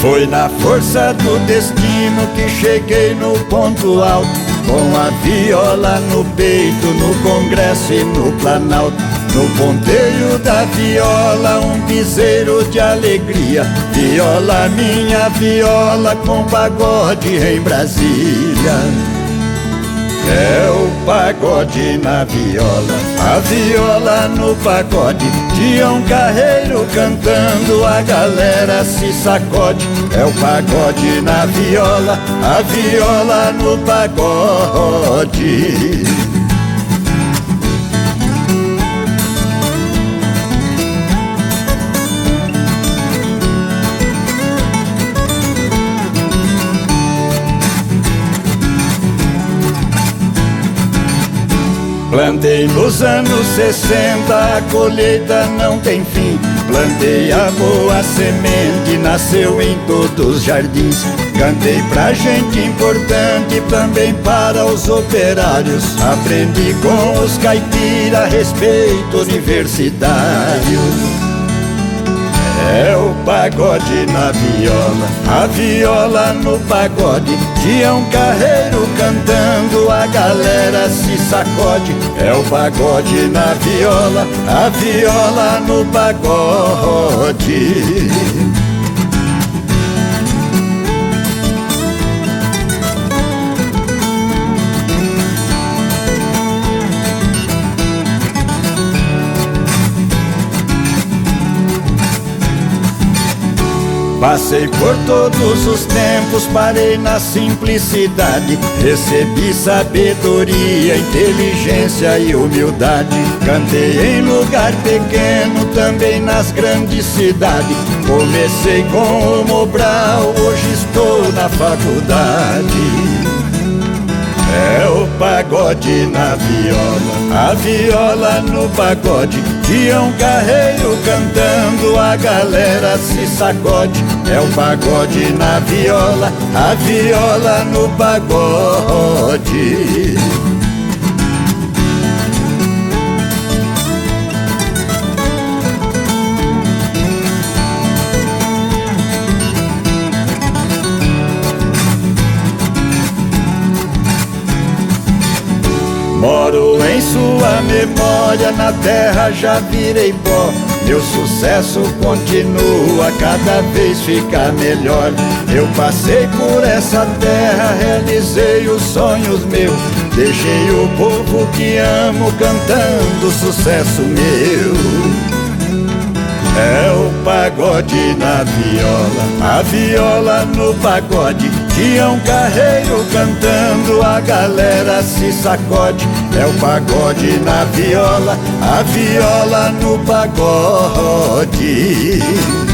Foi na força do destino que cheguei no ponto alto, com a viola no peito, no Congresso e no Planalto. No ponteio da viola, um piseiro de alegria. Viola, minha viola, com pagode em Brasília. É o pagode na viola, a viola no pagode. Tião Carreiro cantando, a galera se sacode. É o pagode na viola, a viola no pagode. Plantei nos anos 60, a colheita não tem fim. Plantei a boa semente, nasceu em todos os jardins. Cantei pra gente importante, também para os operários. Aprendi com os caipira, respeito universitário. É o pagode na viola, a viola no pagode. Tião Carreiro cantando, a galera se sacode. É o pagode na viola, a viola no pagode. Passei por todos os tempos, parei na simplicidade. Recebi sabedoria, inteligência e humildade. Cantei em lugar pequeno, também nas grandes cidades. Comecei com o Mobral, hoje estou na faculdade. É o pagode na viola, a viola no pagode. Tião Carreiro cantando, a galera se sacode. É o pagode na viola, a viola no pagode. Moro em sua memória, na terra já virei pó. Meu sucesso continua, cada vez fica melhor. Eu passei por essa terra, realizei os sonhos meus. Deixei o povo que amo cantando sucesso meu. É o pagode na viola, a viola no pagode. Tião Carreiro cantando, a galera se sacode. É o pagode na viola, a viola no pagode.